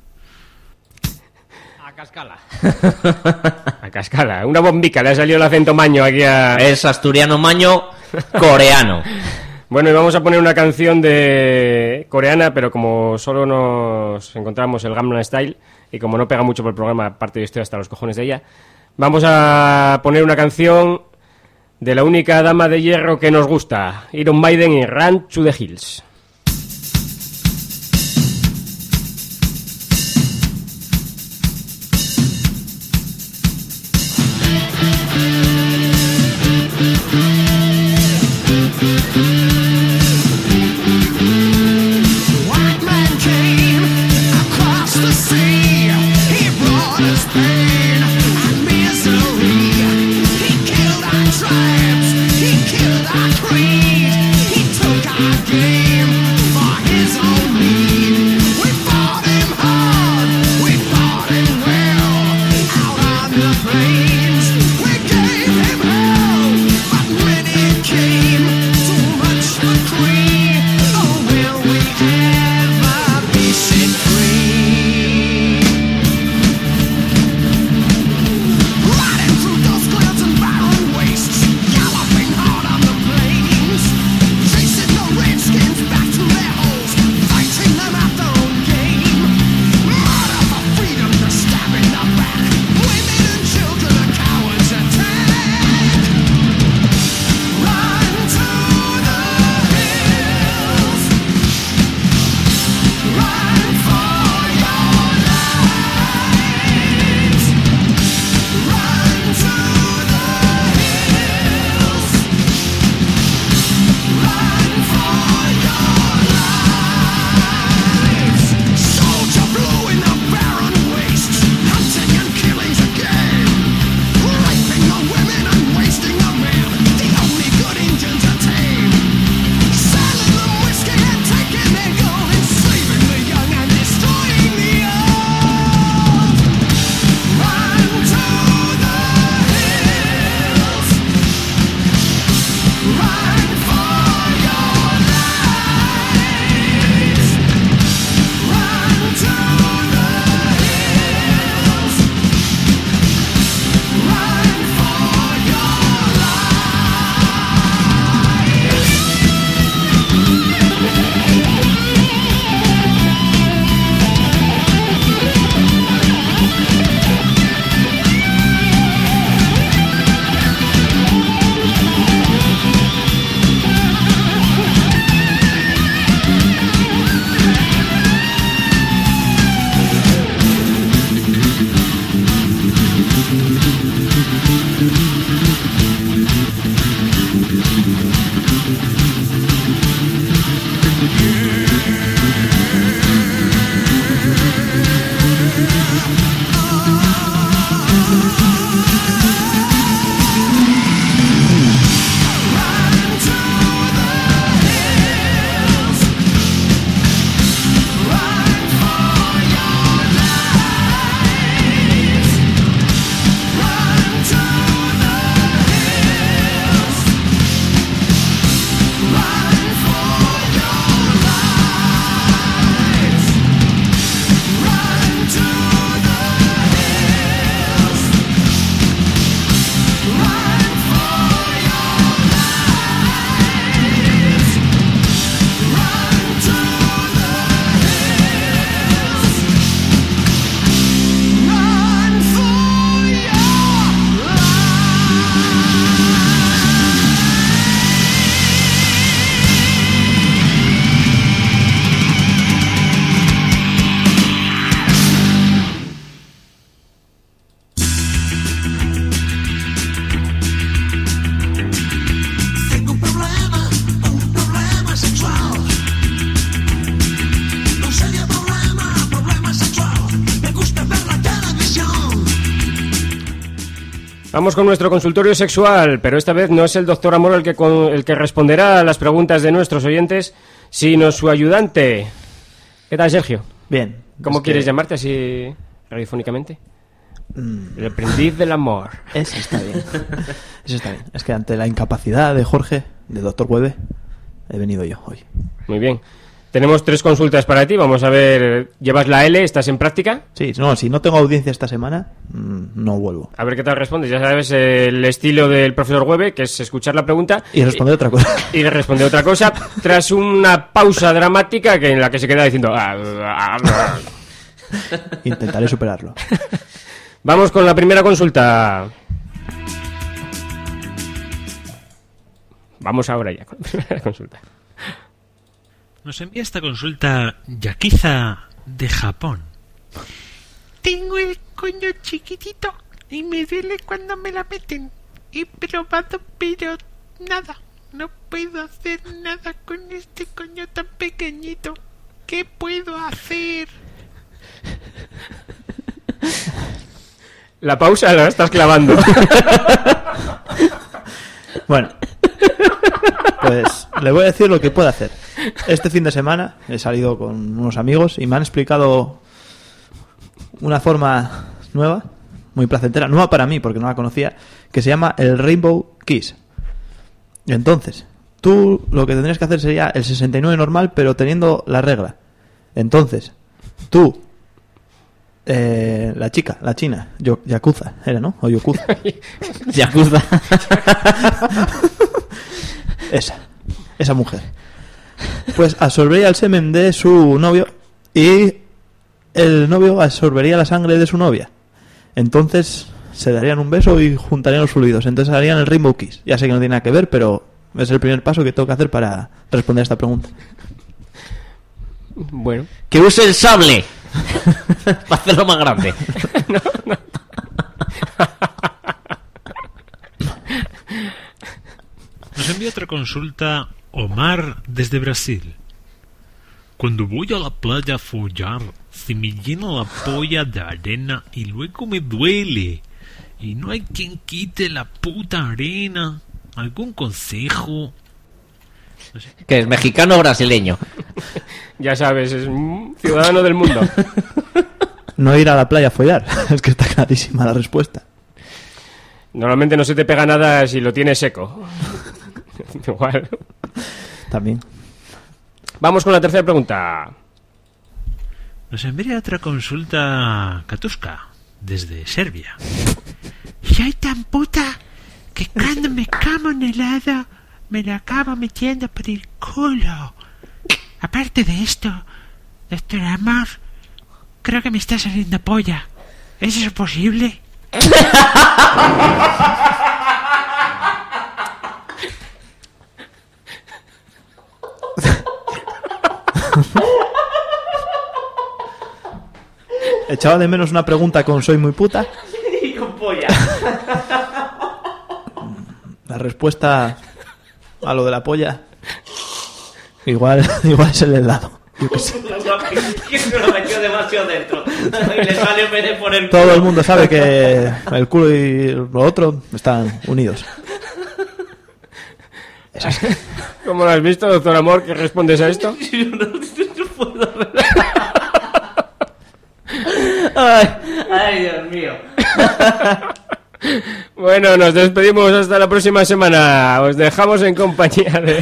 A cascala. A cascala. Una bombica, le ha salido el acento maño aquí a... Es asturiano maño coreano. Bueno, y vamos a poner una canción de coreana, pero como solo nos encontramos el Gangnam Style, y como no pega mucho por el programa, aparte yo estoy hasta los cojones de ella, vamos a poner una canción de la única dama de hierro que nos gusta, Iron Maiden y Run to the Hills. White man came across the sea. He brought us pain and misery. He killed our tribes. He killed our creed. He took our game for his own need. We fought him hard. We fought him well. Out on the plains, we gave him hell. But when it came to much for Creed, oh, will we ever be set free? Vamos con nuestro consultorio sexual, pero esta vez no es el doctor Amor el que, con, el que responderá a las preguntas de nuestros oyentes, sino su ayudante. ¿Qué tal, Sergio? Bien. ¿Cómo es quieres que... llamarte así radiofónicamente? Mm. El aprendiz del amor. Eso está bien. Eso está bien. Es que ante la incapacidad de Jorge, de doctor Hueve, he venido yo hoy. Muy bien. Tenemos tres consultas para ti. Vamos a ver, ¿llevas la L? ¿Estás en práctica? Sí, no, si no tengo audiencia esta semana, mmm, no vuelvo. A ver qué tal respondes. Ya sabes el estilo del profesor Hueve, que es escuchar la pregunta y responder otra cosa. Y responder otra cosa tras una pausa dramática que en la que se queda diciendo... Ah, ah, ah. Intentaré superarlo. Vamos con la primera consulta. Vamos ahora ya con la primera consulta. Nos envía esta consulta Yakiza de Japón. Tengo el coño chiquitito y me duele cuando me la meten. He probado, pero nada. No puedo hacer nada con este coño tan pequeñito. ¿Qué puedo hacer? La pausa la estás clavando. Bueno, pues le voy a decir lo que puedo hacer. Este fin de semana he salido con unos amigos y me han explicado una forma nueva, muy placentera, nueva para mí porque no la conocía, que se llama el Rainbow Kiss. Entonces, tú lo que tendrías que hacer sería el sesenta y nueve normal, pero teniendo la regla. Entonces, tú, eh, la chica, la china, yo, Yakuza, era, ¿no? O Yokuza. Yakuza. Esa, esa mujer. Pues absorbería el semen de su novio y el novio absorbería la sangre de su novia. Entonces se darían un beso y juntarían los fluidos. Entonces harían el Rainbow Kiss. Ya sé que no tiene nada que ver, pero es el primer paso que tengo que hacer para responder a esta pregunta. Bueno. Que use el sable para hacerlo más grande. No, no. Nos envía otra consulta Omar desde Brasil. Cuando voy a la playa a follar, se me llena la polla de arena y luego me duele. Y no hay quien quite la puta arena. ¿Algún consejo? No sé. Que es mexicano o brasileño. Ya sabes, es un ciudadano del mundo. No ir a la playa a follar. Es que está clarísima la respuesta. Normalmente no se te pega nada si lo tienes seco. Igual. También. Vamos con la tercera pregunta. Nos envía otra consulta Katuska desde Serbia. Soy tan puta que cuando me como un helado me lo acabo metiendo por el culo. Aparte de esto, doctor Amor, creo que me está saliendo polla. ¿Es eso posible? Echaba de menos una pregunta con soy muy puta. Y con polla. La respuesta a lo de la polla igual, igual es el helado. Yo qué sé. Que se lo metió demasiado dentro. Y le sale en vez de por el culo. Todo el mundo sabe que el culo y lo otro están unidos. Es así. ¿Cómo lo has visto, doctor Amor? ¿Qué respondes a esto? No, no puedo ver. Ay, ay, Dios mío. Bueno, nos despedimos hasta la próxima semana. Os dejamos en compañía de...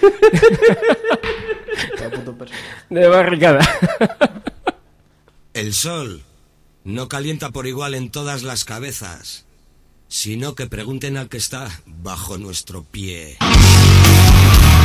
de Barricada. El sol no calienta por igual en todas las cabezas, sino que pregunten al que está bajo nuestro pie.